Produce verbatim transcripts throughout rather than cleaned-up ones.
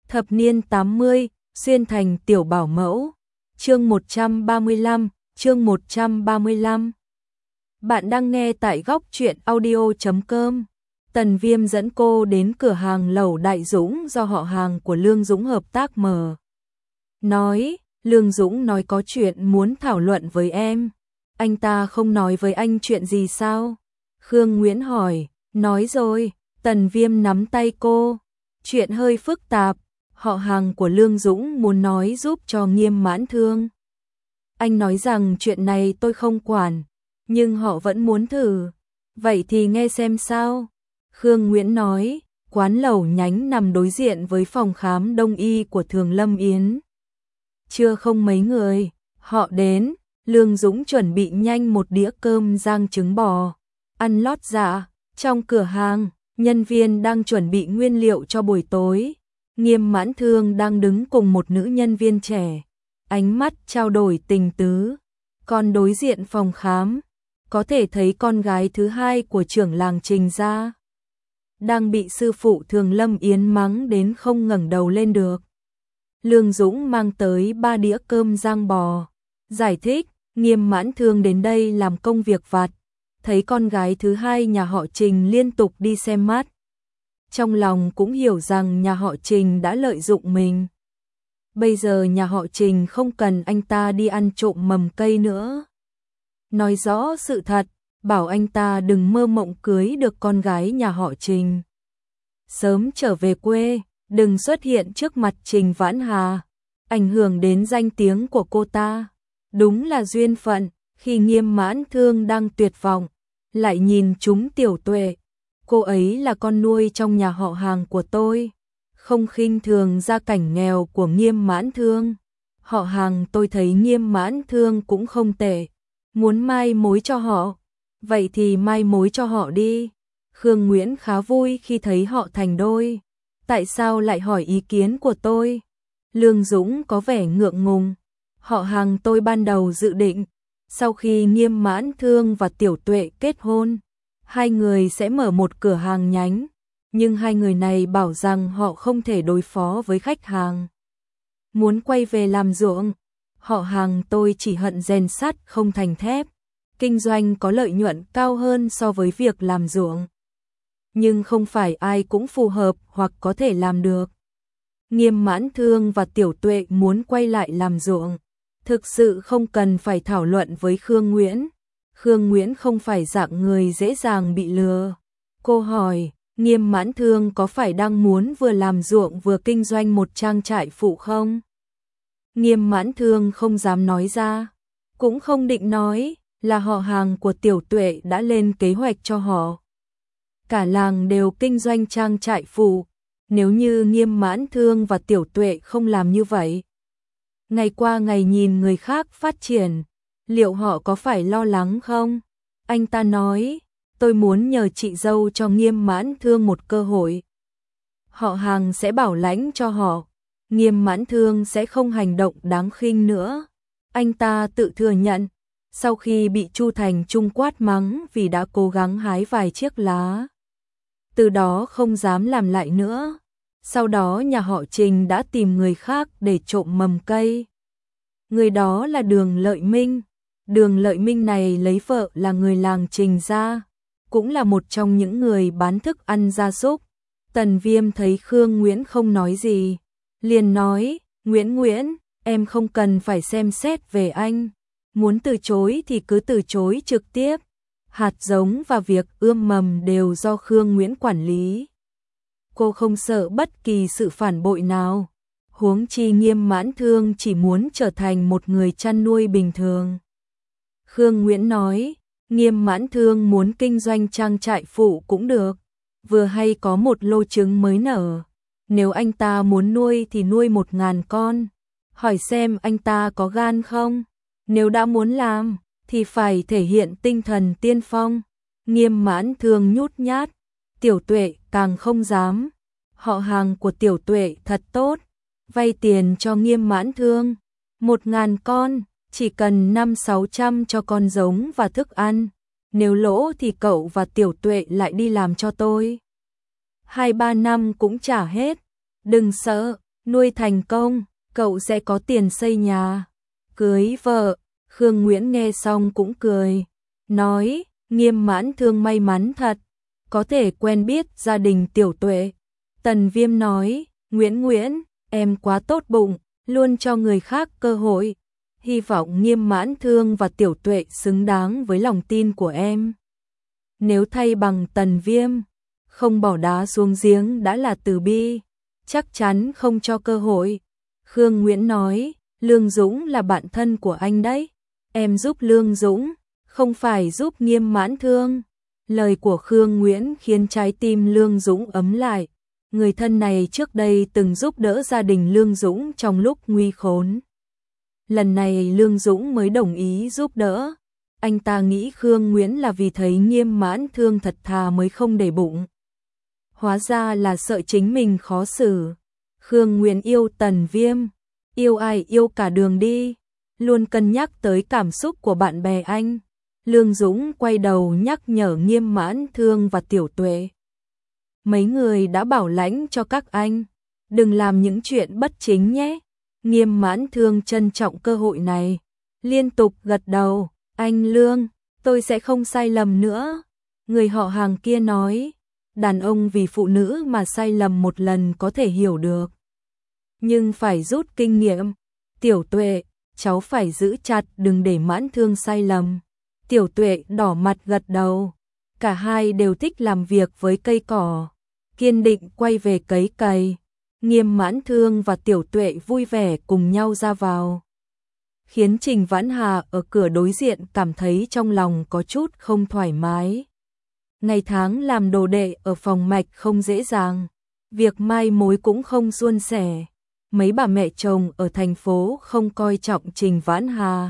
Thập niên tám mươi, xuyên thành tiểu bảo mẫu. Chương một trăm ba mươi lăm, chương một trăm ba mươi lăm. Bạn đang nghe tại góc truyện audio chấm com. Tần Viêm dẫn cô đến cửa hàng lẩu Đại Dũng do họ hàng của Lương Dũng hợp tác mở. Nói, Lương Dũng nói có chuyện muốn thảo luận với em. Anh ta không nói với anh chuyện gì sao? Khương Nguyễn hỏi, nói rồi. Tần Viêm nắm tay cô. Chuyện hơi phức tạp. Họ hàng của Lương Dũng muốn nói giúp cho Nghiêm Mãn Thương. Anh nói rằng chuyện này tôi không quản, nhưng họ vẫn muốn thử. Vậy thì nghe xem sao. Khương Nguyễn nói, quán lẩu nhánh nằm đối diện với phòng khám đông y của Thường Lâm Yến. Chưa không mấy người, họ đến, Lương Dũng chuẩn bị nhanh một đĩa cơm rang trứng bò. Ăn lót dạ, trong cửa hàng, nhân viên đang chuẩn bị nguyên liệu cho buổi tối. Nghiêm Mãn Thương đang đứng cùng một nữ nhân viên trẻ, ánh mắt trao đổi tình tứ. Còn đối diện phòng khám, có thể thấy con gái thứ hai của trưởng làng Trình gia đang bị sư phụ Thường Lâm Yến mắng đến không ngẩng đầu lên được. Lương Dũng mang tới ba đĩa cơm rang bò, giải thích, Nghiêm Mãn Thương đến đây làm công việc vặt, thấy con gái thứ hai nhà họ Trình liên tục đi xem mắt. Trong lòng cũng hiểu rằng nhà họ Trình đã lợi dụng mình. Bây giờ nhà họ Trình không cần anh ta đi ăn trộm mầm cây nữa. Nói rõ sự thật, bảo anh ta đừng mơ mộng cưới được con gái nhà họ Trình. Sớm trở về quê, đừng xuất hiện trước mặt Trình Vãn Hà, ảnh hưởng đến danh tiếng của cô ta. Đúng là duyên phận, khi Nghiêm Mãn Thương đang tuyệt vọng, lại nhìn chúng Tiểu Tuệ. Cô ấy là con nuôi trong nhà họ hàng của tôi, không khinh thường gia cảnh nghèo của Nghiêm Mãn Thương. Họ hàng tôi thấy Nghiêm Mãn Thương cũng không tệ, muốn mai mối cho họ, vậy thì mai mối cho họ đi. Khương Nguyễn khá vui khi thấy họ thành đôi. Tại sao lại hỏi ý kiến của tôi? Lương Dũng có vẻ ngượng ngùng. Họ hàng tôi ban đầu dự định, sau khi Nghiêm Mãn Thương và Tiểu Tuệ kết hôn, hai người sẽ mở một cửa hàng nhánh, nhưng hai người này bảo rằng họ không thể đối phó với khách hàng. Muốn quay về làm ruộng, họ hàng tôi chỉ hận rèn sắt không thành thép, kinh doanh có lợi nhuận cao hơn so với việc làm ruộng. Nhưng không phải ai cũng phù hợp hoặc có thể làm được. Nghiêm Mãn Thương và Tiểu Tuệ muốn quay lại làm ruộng, thực sự không cần phải thảo luận với Khương Nguyễn. Khương Nguyễn không phải dạng người dễ dàng bị lừa. Cô hỏi, Nghiêm Mãn Thương có phải đang muốn vừa làm ruộng vừa kinh doanh một trang trại phụ không? Nghiêm Mãn Thương không dám nói ra, cũng không định nói, là họ hàng của Tiểu Tuệ đã lên kế hoạch cho họ. Cả làng đều kinh doanh trang trại phụ, nếu như Nghiêm Mãn Thương và Tiểu Tuệ không làm như vậy, ngày qua ngày nhìn người khác phát triển, liệu họ có phải lo lắng không? Anh ta nói, tôi muốn nhờ chị dâu cho Nghiêm Mãn Thương một cơ hội. Họ hàng sẽ bảo lãnh cho họ, Nghiêm Mãn Thương sẽ không hành động đáng khinh nữa. Anh ta tự thừa nhận, sau khi bị Chu Thành Trung quát mắng vì đã cố gắng hái vài chiếc lá, từ đó không dám làm lại nữa. Sau đó nhà họ Trình đã tìm người khác để trộm mầm cây. Người đó là Đường Lợi Minh. Đường Lợi Minh này lấy vợ là người làng Trình gia, cũng là một trong những người bán thức ăn gia súc. Tần Viêm thấy Khương Nguyễn không nói gì, liền nói, Nguyễn Nguyễn, em không cần phải xem xét về anh. Muốn từ chối thì cứ từ chối trực tiếp. Hạt giống và việc ươm mầm đều do Khương Nguyễn quản lý. Cô không sợ bất kỳ sự phản bội nào. Huống chi Nghiêm Mãn Thương chỉ muốn trở thành một người chăn nuôi bình thường. Khương Nguyễn nói, Nghiêm Mãn Thương muốn kinh doanh trang trại phụ cũng được, vừa hay có một lô trứng mới nở. Nếu anh ta muốn nuôi thì nuôi một ngàn con, hỏi xem anh ta có gan không? Nếu đã muốn làm, thì phải thể hiện tinh thần tiên phong. Nghiêm Mãn Thương nhút nhát, Tiểu Tuệ càng không dám. Họ hàng của Tiểu Tuệ thật tốt, vay tiền cho Nghiêm Mãn Thương, một ngàn con, chỉ cần năm sáu trăm cho con giống và thức ăn. Nếu lỗ thì cậu và Tiểu Tuệ lại đi làm cho tôi. Hai ba năm cũng trả hết. Đừng sợ, nuôi thành công, cậu sẽ có tiền xây nhà, cưới vợ. Khương Nguyễn nghe xong cũng cười, nói, Nghiêm Mãn Thương may mắn thật, có thể quen biết gia đình Tiểu Tuệ. Tần Viêm nói, Nguyễn Nguyễn, em quá tốt bụng, luôn cho người khác cơ hội. Hy vọng Nghiêm Mãn Thương và Tiểu Tuệ xứng đáng với lòng tin của em. Nếu thay bằng Tần Viêm, không bỏ đá xuống giếng đã là từ bi, chắc chắn không cho cơ hội. Khương Nguyễn nói, Lương Dũng là bạn thân của anh đấy, em giúp Lương Dũng, không phải giúp Nghiêm Mãn Thương. Lời của Khương Nguyễn khiến trái tim Lương Dũng ấm lại. Người thân này trước đây từng giúp đỡ gia đình Lương Dũng trong lúc nguy khốn. Lần này Lương Dũng mới đồng ý giúp đỡ. Anh ta nghĩ Khương Nguyễn là vì thấy Nghiêm Mãn Thương thật thà mới không để bụng. Hóa ra là sợ chính mình khó xử. Khương Nguyễn yêu Tần Viêm, yêu ai yêu cả đường đi, luôn cân nhắc tới cảm xúc của bạn bè anh. Lương Dũng quay đầu nhắc nhở Nghiêm Mãn Thương và Tiểu Tuệ. Mấy người đã bảo lãnh cho các anh, đừng làm những chuyện bất chính nhé. Nghiêm Mãn Thương trân trọng cơ hội này, liên tục gật đầu, anh Lương, tôi sẽ không sai lầm nữa. Người họ hàng kia nói, đàn ông vì phụ nữ mà sai lầm một lần có thể hiểu được, nhưng phải rút kinh nghiệm. Tiểu Tuệ, cháu phải giữ chặt đừng để Mãn Thương sai lầm. Tiểu Tuệ đỏ mặt gật đầu, cả hai đều thích làm việc với cây cỏ, kiên định quay về cấy cày. Nghiêm Mãn Thương và Tiểu Tuệ vui vẻ cùng nhau ra vào, khiến Trình Vãn Hà ở cửa đối diện cảm thấy trong lòng có chút không thoải mái. Ngày tháng làm đồ đệ ở phòng mạch không dễ dàng, việc mai mối cũng không suôn sẻ. Mấy bà mẹ chồng ở thành phố không coi trọng Trình Vãn Hà.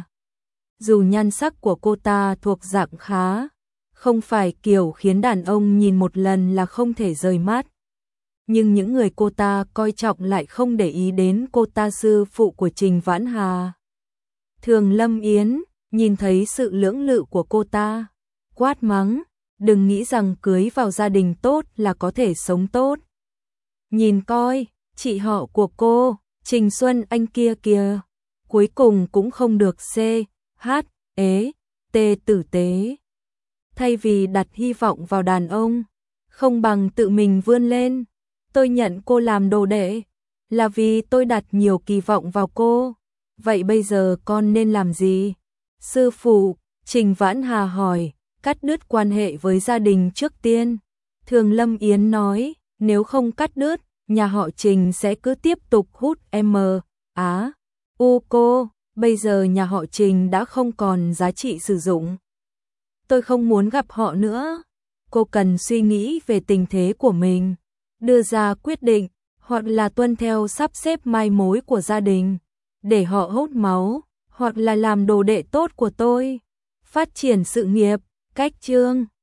Dù nhan sắc của cô ta thuộc dạng khá, không phải kiểu khiến đàn ông nhìn một lần là không thể rời mắt. Nhưng những người cô ta coi trọng lại không để ý đến cô ta sư phụ của Trình Vãn Hà. Thường Lâm Yến, nhìn thấy sự lưỡng lự của cô ta, quát mắng, đừng nghĩ rằng cưới vào gia đình tốt là có thể sống tốt. Nhìn coi, chị họ của cô, Trình Xuân Anh kia kìa, cuối cùng cũng không được C, H, ế, T tử tế. Thay vì đặt hy vọng vào đàn ông, không bằng tự mình vươn lên. Tôi nhận cô làm đồ đệ, là vì tôi đặt nhiều kỳ vọng vào cô. Vậy bây giờ con nên làm gì? Sư phụ, Trình Vãn Hà hỏi, cắt đứt quan hệ với gia đình trước tiên. Thường Lâm Yến nói, nếu không cắt đứt, nhà họ Trình sẽ cứ tiếp tục hút M, Á, U cô, bây giờ nhà họ Trình đã không còn giá trị sử dụng. Tôi không muốn gặp họ nữa. Cô cần suy nghĩ về tình thế của mình, đưa ra quyết định, hoặc là tuân theo sắp xếp mai mối của gia đình, để họ hút máu, hoặc là làm đồ đệ tốt của tôi, phát triển sự nghiệp. Cách chương